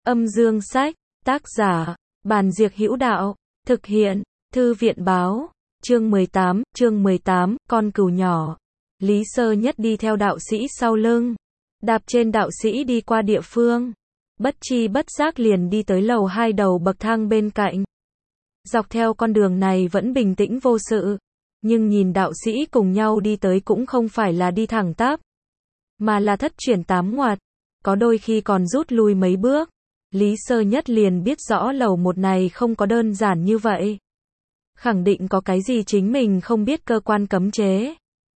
Âm dương sách, tác giả, Bàn Diệc Hữu Đạo, thực hiện, Thư viện báo, chương 18, con cừu nhỏ. Lý Sơ Nhất đi theo đạo sĩ sau lưng, đạp trên đạo sĩ đi qua địa phương, bất chi bất giác liền đi tới lầu 2 đầu bậc thang bên cạnh. Dọc theo con đường này vẫn bình tĩnh vô sự, nhưng nhìn đạo sĩ cùng nhau đi tới cũng không phải là đi thẳng tắp, mà là thất chuyển tám ngoặt, có đôi khi còn rút lui mấy bước. Lý Sơ Nhất liền biết rõ lầu 1 này không có đơn giản như vậy. Khẳng định có cái gì chính mình không biết, cơ quan cấm chế.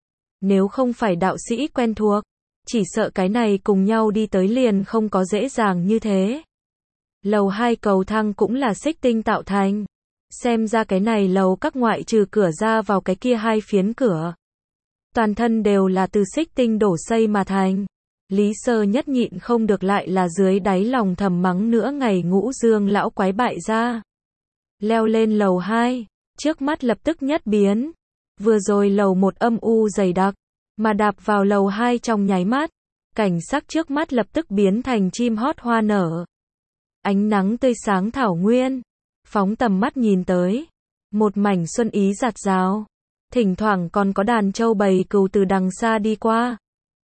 Nếu không phải đạo sĩ quen thuộc, chỉ sợ cái này cùng nhau đi tới liền không có dễ dàng như thế. Lầu 2 cầu thang cũng là xích tinh tạo thành. Xem ra cái này lầu các ngoại trừ cửa ra vào cái kia 2 phiến cửa, toàn thân đều là từ xích tinh đổ xây mà thành. Lý Sơ Nhất nhịn không được lại là dưới đáy lòng thầm mắng nữa ngày Ngũ Dương lão quái bại ra. Leo lên lầu 2, trước mắt lập tức nhất biến. Vừa rồi lầu 1 âm u dày đặc, mà đạp vào lầu 2 trong nháy mắt, cảnh sắc trước mắt lập tức biến thành chim hót hoa nở. Ánh nắng tươi sáng thảo nguyên, phóng tầm mắt nhìn tới, một mảnh xuân ý rạt rào, thỉnh thoảng còn có đàn trâu bầy cừu từ đằng xa đi qua.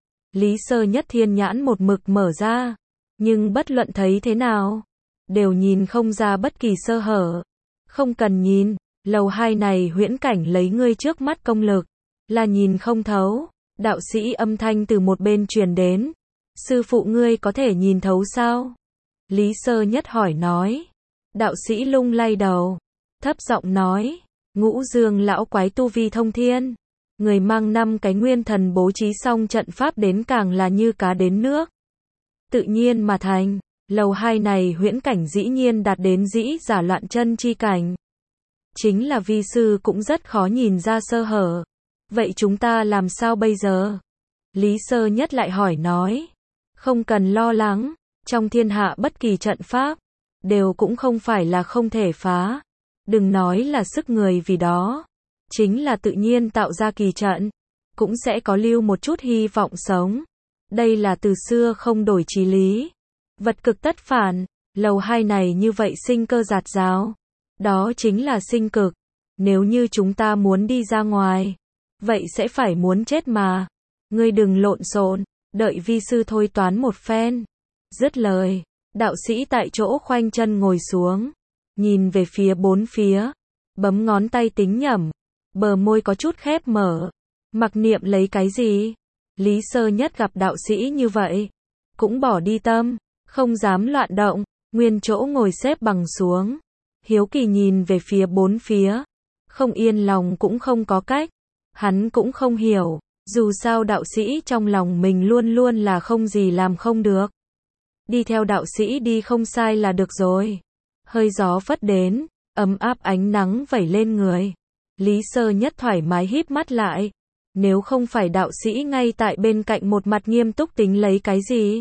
Lý Sơ Nhất thiên nhãn một mực mở ra, nhưng bất luận thấy thế nào, đều nhìn không ra bất kỳ sơ hở. Không cần nhìn, lầu 2 này huyễn cảnh lấy ngươi trước mắt công lực, là nhìn không thấu. Đạo sĩ âm thanh từ một bên truyền đến. Sư phụ ngươi có thể nhìn thấu sao? Lý Sơ Nhất hỏi nói. Đạo sĩ lung lay đầu, thấp giọng nói, Ngũ Dương lão quái tu vi thông thiên. Người mang 5 cái nguyên thần bố trí xong trận pháp đến càng là như cá đến nước. Tự nhiên mà thành, lầu 2 này huyễn cảnh dĩ nhiên đạt đến dĩ giả loạn chân chi cảnh. Chính là vi sư cũng rất khó nhìn ra sơ hở. Vậy chúng ta làm sao bây giờ? Lý Sơ Nhất lại hỏi nói. Không cần lo lắng, trong thiên hạ bất kỳ trận pháp, đều cũng không phải là không thể phá. Đừng nói là sức người vì đó. Chính là tự nhiên tạo ra kỳ trận, cũng sẽ có lưu một chút hy vọng sống. Đây là từ xưa không đổi chí lý. Vật cực tất phản, lầu 2 này như vậy sinh cơ rạt rào. Đó chính là sinh cực. Nếu như chúng ta muốn đi ra ngoài, vậy sẽ phải muốn chết mà. Ngươi đừng lộn xộn, đợi vi sư thôi toán một phen. Dứt lời, đạo sĩ tại chỗ khoanh chân ngồi xuống, nhìn về phía bốn phía, bấm ngón tay tính nhẩm. Bờ môi có chút khép mở, mặc niệm lấy cái gì. Lý Sơ Nhất gặp đạo sĩ như vậy, cũng bỏ đi tâm, không dám loạn động, nguyên chỗ ngồi xếp bằng xuống, hiếu kỳ nhìn về phía bốn phía, không yên lòng cũng không có cách, hắn cũng không hiểu, dù sao đạo sĩ trong lòng mình luôn luôn là không gì làm không được. Đi theo đạo sĩ đi không sai là được rồi. Hơi gió phất đến, ấm áp ánh nắng vẩy lên người. Lý Sơ Nhất thoải mái híp mắt lại. Nếu không phải đạo sĩ ngay tại bên cạnh một mặt nghiêm túc tính lấy cái gì.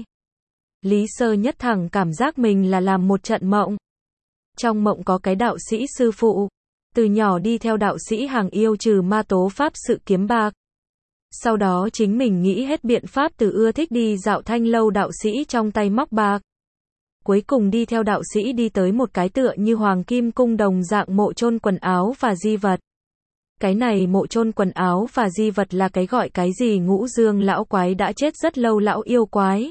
Lý Sơ Nhất thẳng cảm giác mình là làm một trận mộng. Trong mộng có cái đạo sĩ sư phụ. Từ nhỏ đi theo đạo sĩ hàng yêu trừ ma tố pháp sự kiếm bạc. Sau đó chính mình nghĩ hết biện pháp từ ưa thích đi dạo thanh lâu đạo sĩ trong tay móc bạc. Cuối cùng đi theo đạo sĩ đi tới một cái tựa như hoàng kim cung đồng dạng mộ chôn quần áo và di vật. Cái này mộ chôn quần áo và di vật là cái gọi cái gì Ngũ Dương lão quái đã chết rất lâu lão yêu quái.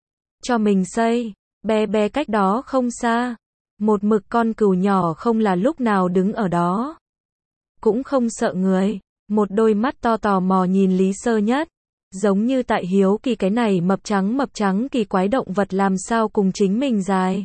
Cho mình xây, bé cách đó không xa. Một mực con cừu nhỏ không là lúc nào đứng ở đó. Cũng không sợ người, một đôi mắt to tò mò nhìn Lý Sơ Nhất. Giống như tại hiếu kỳ cái này mập trắng kỳ quái động vật làm sao cùng chính mình dài.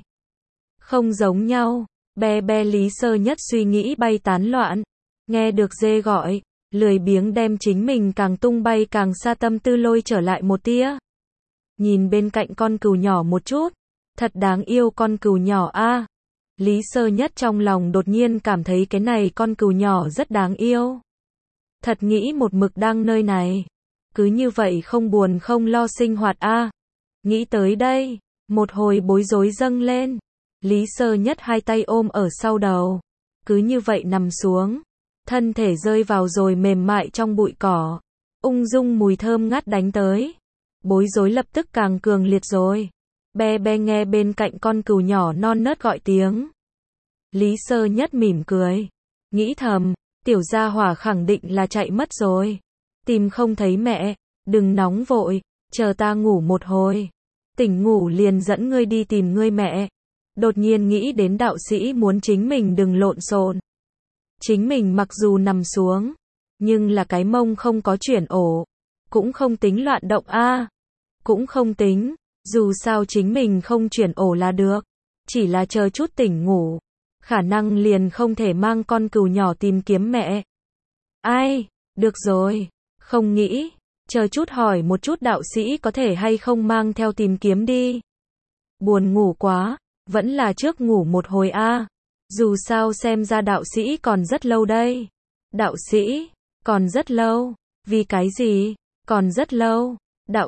Không giống nhau, bé Lý Sơ Nhất suy nghĩ bay tán loạn. Nghe được dê gọi, lười biếng đem chính mình càng tung bay càng xa tâm tư lôi trở lại một tia. Nhìn bên cạnh con cừu nhỏ một chút, thật đáng yêu con cừu nhỏ a. Lý Sơ Nhất trong lòng đột nhiên cảm thấy cái này con cừu nhỏ rất đáng yêu. Thật nghĩ một mực đang nơi này, cứ như vậy không buồn không lo sinh hoạt a. Nghĩ tới đây, một hồi bối rối dâng lên. Lý Sơ Nhất hai tay ôm ở sau đầu, cứ như vậy nằm xuống. Thân thể rơi vào rồi mềm mại trong bụi cỏ, ung dung mùi thơm ngát đánh tới. Bối rối lập tức càng cường liệt rồi. Be be nghe bên cạnh con cừu nhỏ non nớt gọi tiếng. Lý Sơ Nhất mỉm cười, nghĩ thầm, tiểu gia hỏa khẳng định là chạy mất rồi. Tìm không thấy mẹ, đừng nóng vội, chờ ta ngủ một hồi. Tỉnh ngủ liền dẫn ngươi đi tìm ngươi mẹ. Đột nhiên nghĩ đến đạo sĩ muốn chính mình đừng lộn xộn. Chính mình mặc dù nằm xuống, nhưng là cái mông không có chuyển ổ. Cũng không tính loạn động a, cũng không tính, dù sao chính mình không chuyển ổ là được. Chỉ là chờ chút tỉnh ngủ, khả năng liền không thể mang con cừu nhỏ tìm kiếm mẹ. Ai, được rồi, không nghĩ, chờ chút hỏi một chút đạo sĩ có thể hay không mang theo tìm kiếm đi. Buồn ngủ quá, vẫn là trước ngủ một hồi a. Dù sao xem ra đạo sĩ còn rất lâu đây. Đạo sĩ, còn rất lâu, vì cái gì, còn rất lâu, đạo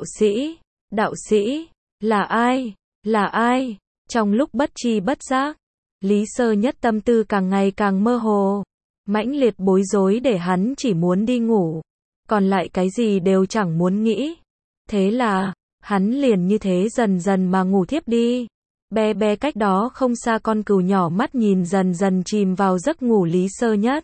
sĩ, là ai, là ai, trong lúc bất tri bất giác, Lý Sơ Nhất tâm tư càng ngày càng mơ hồ, mãnh liệt bối rối để hắn chỉ muốn đi ngủ, còn lại cái gì đều chẳng muốn nghĩ. Thế là, hắn liền như thế dần dần mà ngủ thiếp đi. Be be cách đó không xa con cừu nhỏ mắt nhìn dần dần chìm vào giấc ngủ Lý Sơ Nhất.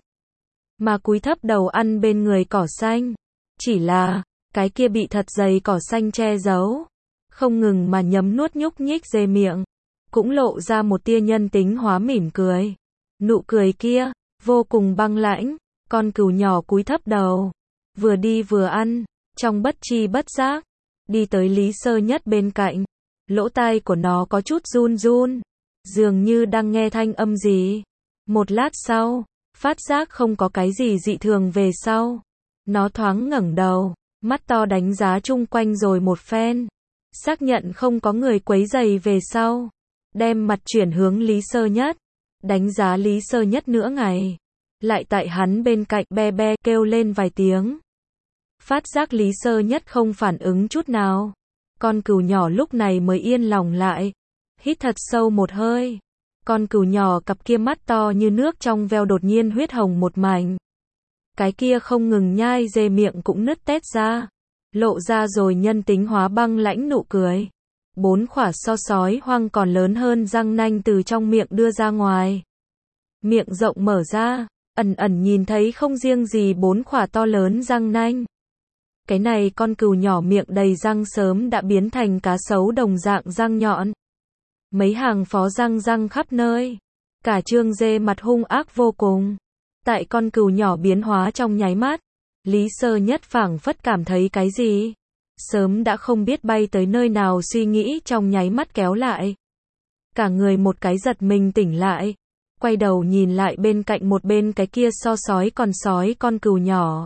Mà cúi thấp đầu ăn bên người cỏ xanh. Chỉ là, cái kia bị thật dày cỏ xanh che giấu. Không ngừng mà nhấm nuốt nhúc nhích dê miệng. Cũng lộ ra một tia nhân tính hóa mỉm cười. Nụ cười kia, vô cùng băng lãnh. Con cừu nhỏ cúi thấp đầu. Vừa đi vừa ăn, trong bất tri bất giác. Đi tới Lý Sơ Nhất bên cạnh. Lỗ tai của nó có chút run run, dường như đang nghe thanh âm gì. Một lát sau, phát giác không có cái gì dị thường về sau. Nó thoáng ngẩng đầu, mắt to đánh giá chung quanh rồi một phen. Xác nhận không có người quấy rầy về sau. Đem mặt chuyển hướng Lý Sơ Nhất. Đánh giá Lý Sơ Nhất nửa ngày. Lại tại hắn bên cạnh be be kêu lên vài tiếng. Phát giác Lý Sơ Nhất không phản ứng chút nào. Con cừu nhỏ lúc này mới yên lòng lại. Hít thật sâu một hơi. Con cừu nhỏ cặp kia mắt to như nước trong veo đột nhiên huyết hồng một mảnh. Cái kia không ngừng nhai dê miệng cũng nứt tét ra. Lộ ra rồi nhân tính hóa băng lãnh nụ cười. 4 khỏa so sói hoang còn lớn hơn răng nanh từ trong miệng đưa ra ngoài. Miệng rộng mở ra, ẩn ẩn nhìn thấy không riêng gì 4 khỏa to lớn răng nanh. Cái này con cừu nhỏ miệng đầy răng sớm đã biến thành cá sấu đồng dạng răng nhọn. Mấy hàng phó răng răng khắp nơi. Cả trương dê mặt hung ác vô cùng. Tại con cừu nhỏ biến hóa trong nháy mắt, Lý Sơ Nhất phảng phất cảm thấy cái gì. Sớm đã không biết bay tới nơi nào suy nghĩ trong nháy mắt kéo lại. Cả người một cái giật mình tỉnh lại. Quay đầu nhìn lại bên cạnh một bên cái kia so sói con cừu nhỏ.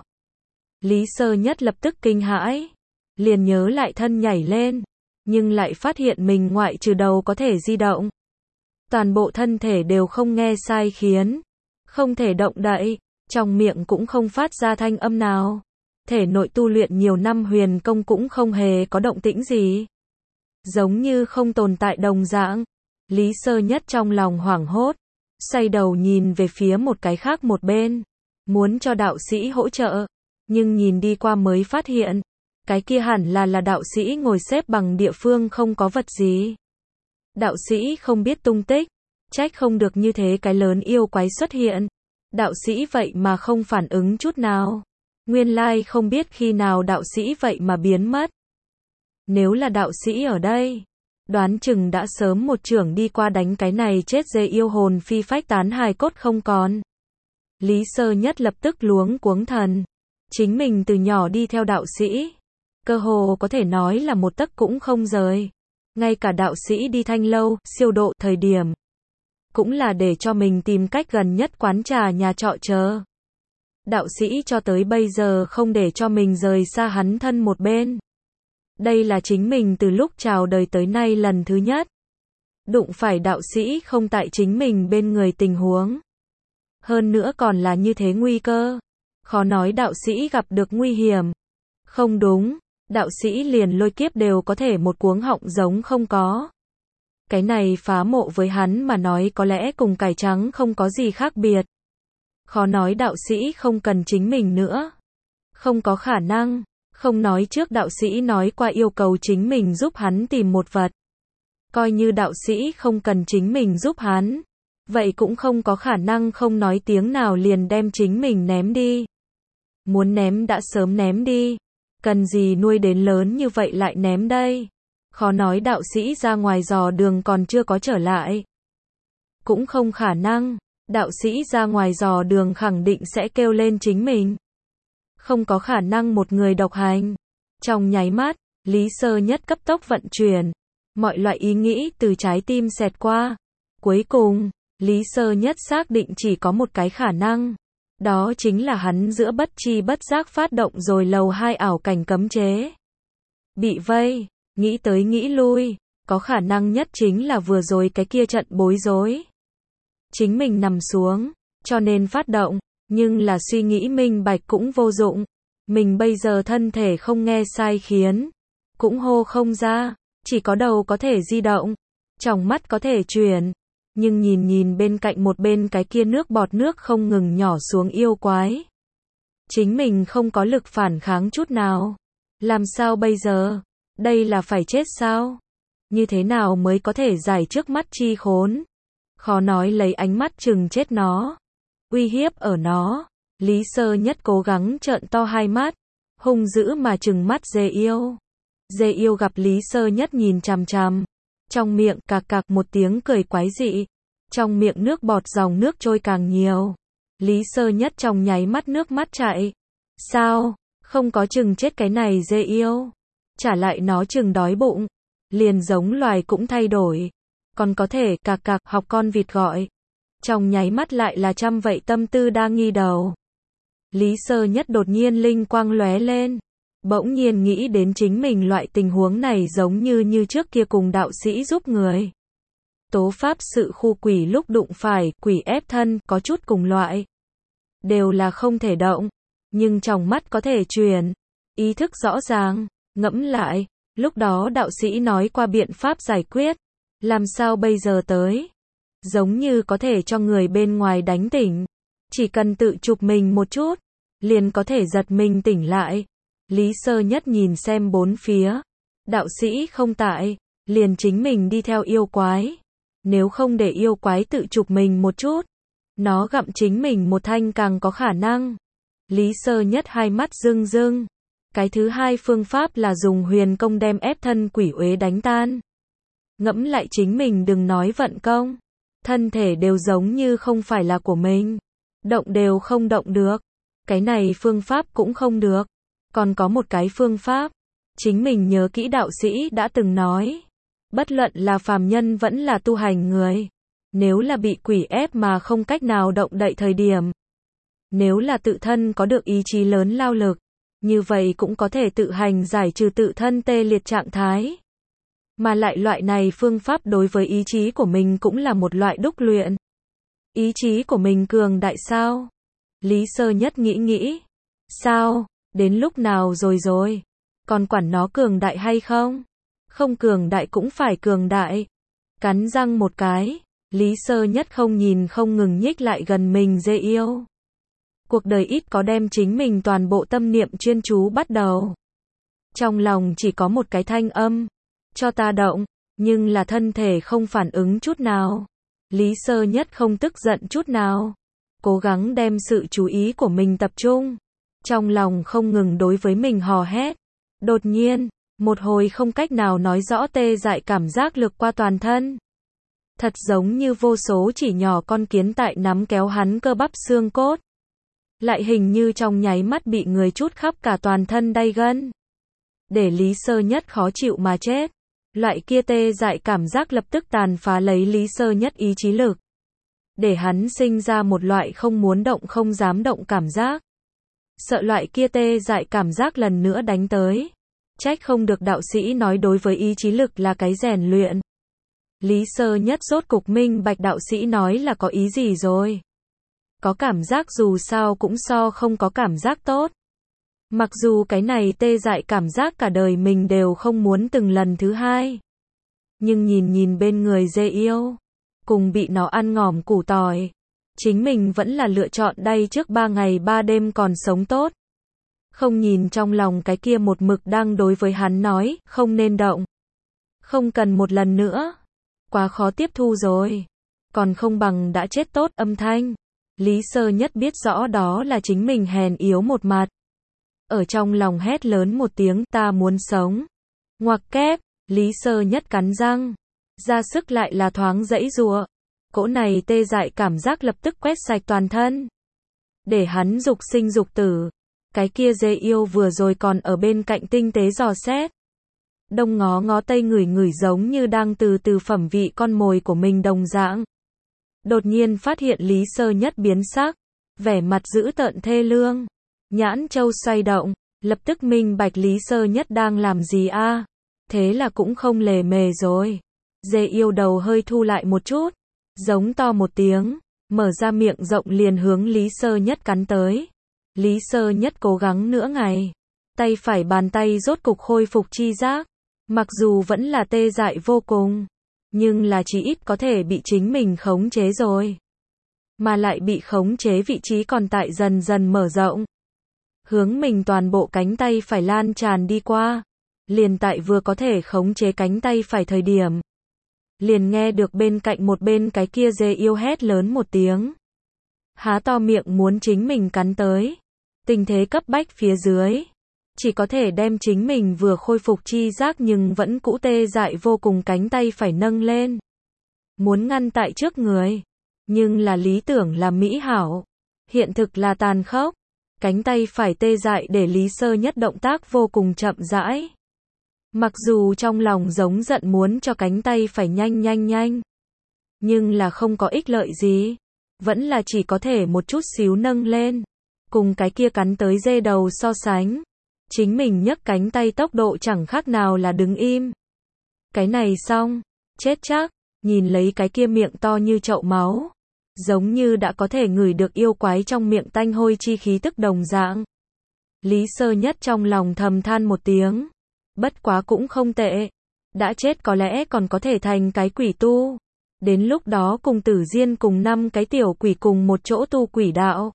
Lý Sơ Nhất lập tức kinh hãi, liền nhớ lại thân nhảy lên, nhưng lại phát hiện mình ngoại trừ đầu có thể di động. Toàn bộ thân thể đều không nghe sai khiến, không thể động đậy, trong miệng cũng không phát ra thanh âm nào. Thể nội tu luyện nhiều năm huyền công cũng không hề có động tĩnh gì. Giống như không tồn tại đồng dạng. Lý Sơ Nhất trong lòng hoảng hốt, xoay đầu nhìn về phía một cái khác một bên, muốn cho đạo sĩ hỗ trợ. Nhưng nhìn đi qua mới phát hiện, cái kia hẳn là đạo sĩ ngồi xếp bằng địa phương không có vật gì. Đạo sĩ không biết tung tích, trách không được như thế cái lớn yêu quái xuất hiện. Đạo sĩ vậy mà không phản ứng chút nào. Nguyên lai không biết khi nào đạo sĩ vậy mà biến mất. Nếu là đạo sĩ ở đây, đoán chừng đã sớm một chưởng đi qua đánh cái này chết dê yêu hồn phi phách tán hài cốt không còn. Lý Sơ Nhất lập tức luống cuống thần. Chính mình từ nhỏ đi theo đạo sĩ, cơ hồ có thể nói là một tấc cũng không rời. Ngay cả đạo sĩ đi thanh lâu, siêu độ thời điểm, cũng là để cho mình tìm cách gần nhất quán trà nhà trọ chờ. Đạo sĩ cho tới bây giờ không để cho mình rời xa hắn thân một bên. Đây là chính mình từ lúc chào đời tới nay lần thứ nhất. Đụng phải đạo sĩ không tại chính mình bên người tình huống. Hơn nữa còn là như thế nguy cơ. Khó nói đạo sĩ gặp được nguy hiểm. Không đúng, đạo sĩ liền lôi kiếp đều có thể một cuống họng giống không có. Cái này phá mộ với hắn mà nói có lẽ cùng cải trắng không có gì khác biệt. Khó nói đạo sĩ không cần chính mình nữa. Không có khả năng, không nói trước đạo sĩ nói qua yêu cầu chính mình giúp hắn tìm một vật. Coi như đạo sĩ không cần chính mình giúp hắn, vậy cũng không có khả năng không nói tiếng nào liền đem chính mình ném đi. Muốn ném đã sớm ném đi, cần gì nuôi đến lớn như vậy lại ném đây. Khó nói đạo sĩ ra ngoài dò đường còn chưa có trở lại. Cũng không khả năng, đạo sĩ ra ngoài dò đường khẳng định sẽ kêu lên chính mình. Không có khả năng một người độc hành. Trong nháy mắt, Lý Sơ Nhất cấp tốc vận chuyển, mọi loại ý nghĩ từ trái tim xẹt qua. Cuối cùng, Lý Sơ Nhất xác định chỉ có một cái khả năng. Đó chính là hắn giữa bất chi bất giác phát động rồi lầu 2 ảo cảnh cấm chế. Bị vây, nghĩ tới nghĩ lui, có khả năng nhất chính là vừa rồi cái kia trận bối rối. Chính mình nằm xuống, cho nên phát động, nhưng là suy nghĩ minh bạch cũng vô dụng. Mình bây giờ thân thể không nghe sai khiến, cũng hô không ra, chỉ có đầu có thể di động, tròng mắt có thể chuyển. Nhưng nhìn bên cạnh một bên cái kia nước bọt nước không ngừng nhỏ xuống yêu quái. Chính mình không có lực phản kháng chút nào. Làm sao bây giờ? Đây là phải chết sao? Như thế nào mới có thể giải trước mắt chi khốn? Khó nói lấy ánh mắt chừng chết nó. Uy hiếp ở nó. Lý Sơ Nhất cố gắng trợn to hai mắt, hung dữ mà chừng mắt dê yêu. Dê yêu gặp Lý Sơ Nhất nhìn chằm chằm, trong miệng cạc cạc một tiếng cười quái dị, trong miệng nước bọt dòng nước trôi càng nhiều. Lý Sơ Nhất trong nháy mắt nước mắt chảy. Sao, không có chừng chết cái này dê yêu, trả lại nó chừng đói bụng, liền giống loài cũng thay đổi, còn có thể cạc cạc học con vịt gọi. Trong nháy mắt lại là trăm vậy tâm tư đang nghi đầu. Lý Sơ Nhất đột nhiên linh quang lóe lên, bỗng nhiên nghĩ đến chính mình loại tình huống này giống như trước kia cùng đạo sĩ giúp người. Tố pháp sự khu quỷ lúc đụng phải, quỷ ép thân, có chút cùng loại. Đều là không thể động, nhưng trong mắt có thể truyền, ý thức rõ ràng, ngẫm lại, lúc đó đạo sĩ nói qua biện pháp giải quyết, làm sao bây giờ tới? Giống như có thể cho người bên ngoài đánh tỉnh, chỉ cần tự chụp mình một chút, liền có thể giật mình tỉnh lại. Lý Sơ Nhất nhìn xem bốn phía, đạo sĩ không tại, liền chính mình đi theo yêu quái. Nếu không để yêu quái tự chụp mình một chút, nó gặm chính mình một thanh càng có khả năng. Lý Sơ Nhất hai mắt rưng rưng. Cái thứ hai phương pháp là dùng huyền công đem ép thân quỷ uế đánh tan. Ngẫm lại chính mình đừng nói vận công, thân thể đều giống như không phải là của mình, động đều không động được. Cái này phương pháp cũng không được. Còn có một cái phương pháp, chính mình nhớ kỹ đạo sĩ đã từng nói, bất luận là phàm nhân vẫn là tu hành người, nếu là bị quỷ ép mà không cách nào động đậy thời điểm, nếu là tự thân có được ý chí lớn lao lực, như vậy cũng có thể tự hành giải trừ tự thân tê liệt trạng thái. Mà lại loại này phương pháp đối với ý chí của mình cũng là một loại đúc luyện. Ý chí của mình cường đại sao? Lý Sơ Nhất nghĩ. Sao? Đến lúc nào rồi? Còn quản nó cường đại hay không? Không cường đại cũng phải cường đại. Cắn răng một cái, Lý Sơ Nhất không nhìn không ngừng nhích lại gần mình dê yêu. Cuộc đời ít có đem chính mình toàn bộ tâm niệm chuyên chú bắt đầu. Trong lòng chỉ có một cái thanh âm, cho ta động, nhưng là thân thể không phản ứng chút nào. Lý Sơ Nhất không tức giận chút nào, cố gắng đem sự chú ý của mình tập trung. Trong lòng không ngừng đối với mình hò hét. Đột nhiên, một hồi không cách nào nói rõ tê dại cảm giác lược qua toàn thân. Thật giống như vô số chỉ nhỏ con kiến tại nắm kéo hắn cơ bắp xương cốt. Lại hình như trong nháy mắt bị người trút khắp cả toàn thân đay gân. Để Lý Sơ Nhất khó chịu mà chết. Loại kia tê dại cảm giác lập tức tàn phá lấy Lý Sơ Nhất ý chí lực. Để hắn sinh ra một loại không muốn động không dám động cảm giác. Sợ loại kia tê dại cảm giác lần nữa đánh tới. Trách không được đạo sĩ nói đối với ý chí lực là cái rèn luyện. Lý Sơ Nhất rốt cục minh bạch đạo sĩ nói là có ý gì rồi. Có cảm giác dù sao cũng so không có cảm giác tốt. Mặc dù cái này tê dại cảm giác cả đời mình đều không muốn từng lần thứ hai. Nhưng nhìn bên người dê yêu, cùng bị nó ăn ngỏm củ tỏi, chính mình vẫn là lựa chọn đây trước 3 ngày 3 đêm còn sống tốt. Không nhìn trong lòng cái kia một mực đang đối với hắn nói, không nên động. Không cần một lần nữa. Quá khó tiếp thu rồi. Còn không bằng đã chết tốt. Âm thanh. Lý Sơ Nhất biết rõ đó là chính mình hèn yếu một mặt. Ở trong lòng hét lớn một tiếng, ta muốn sống. Ngoặc kép, Lý Sơ Nhất cắn răng. Ra sức lại là thoáng giãy giụa. Cỗ này tê dại cảm giác lập tức quét sạch toàn thân. Để hắn dục sinh dục tử. Cái kia dê yêu vừa rồi còn ở bên cạnh tinh tế dò xét. Đông ngó ngó tây ngửi ngửi giống như đang từ từ phẩm vị con mồi của mình đồng dạng. Đột nhiên phát hiện Lý Sơ Nhất biến sắc. Vẻ mặt dữ tợn thê lương. Nhãn châu xoay động. Lập tức minh bạch Lý Sơ Nhất đang làm gì a? Thế là cũng không lề mề rồi. Dê yêu đầu hơi thu lại một chút. Giống to một tiếng. Mở ra miệng rộng liền hướng Lý Sơ Nhất cắn tới. Lý Sơ Nhất cố gắng nửa ngày. Tay phải bàn tay rốt cục khôi phục chi giác. Mặc dù vẫn là tê dại vô cùng. Nhưng là chí ít có thể bị chính mình khống chế rồi. Mà lại bị khống chế vị trí còn tại dần dần mở rộng. Hướng mình toàn bộ cánh tay phải lan tràn đi qua. Liền tại vừa có thể khống chế cánh tay phải thời điểm. Liền nghe được bên cạnh một bên cái kia dê yêu hét lớn một tiếng. Há to miệng muốn chính mình cắn tới. Tình thế cấp bách phía dưới. Chỉ có thể đem chính mình vừa khôi phục chi giác nhưng vẫn cũ tê dại vô cùng cánh tay phải nâng lên. Muốn ngăn tại trước người. Nhưng là lý tưởng là mỹ hảo. Hiện thực là tàn khốc. Cánh tay phải tê dại để Lý Sơ Nhất động tác vô cùng chậm rãi. Mặc dù trong lòng giống giận muốn cho cánh tay phải nhanh. Nhưng là không có ích lợi gì. Vẫn là chỉ có thể một chút xíu nâng lên. Cùng cái kia cắn tới dê đầu so sánh. Chính mình nhấc cánh tay tốc độ chẳng khác nào là đứng im. Cái này xong. Chết chắc. Nhìn lấy cái kia miệng to như chậu máu. Giống như đã có thể ngửi được yêu quái trong miệng tanh hôi chi khí tức đồng dạng. Lý Sơ Nhất trong lòng thầm than một tiếng. Bất quá cũng không tệ. Đã chết có lẽ còn có thể thành cái quỷ tu. Đến lúc đó cùng Tử Diên cùng 5 cái tiểu quỷ cùng một chỗ tu quỷ đạo.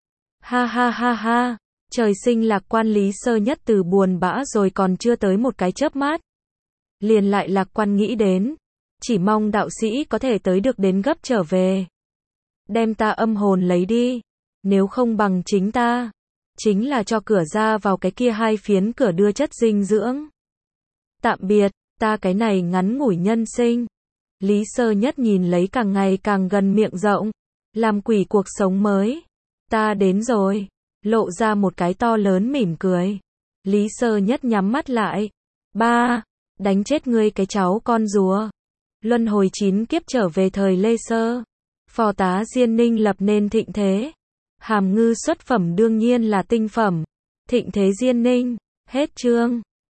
Ha. Trời sinh lạc quan Lý Sơ Nhất từ buồn bã rồi còn chưa tới một cái chớp mắt. Liền lại lạc quan nghĩ đến. Chỉ mong đạo sĩ có thể tới được đến gấp trở về. Đem ta âm hồn lấy đi. Nếu không bằng chính ta. Chính là cho cửa ra vào cái kia 2 phiến cửa đưa chất dinh dưỡng. Tạm biệt, ta cái này ngắn ngủi nhân sinh. Lý Sơ Nhất nhìn lấy càng ngày càng gần miệng rộng. Làm quỷ cuộc sống mới. Ta đến rồi. Lộ ra một cái to lớn mỉm cười. Lý Sơ Nhất nhắm mắt lại. Ba. Đánh chết ngươi cái cháu con rùa. Luân hồi 9 kiếp trở về thời Lê Sơ. Phò tá Diên Ninh lập nên thịnh thế. Hàm ngư xuất phẩm đương nhiên là tinh phẩm. Thịnh thế Diên Ninh. Hết chương.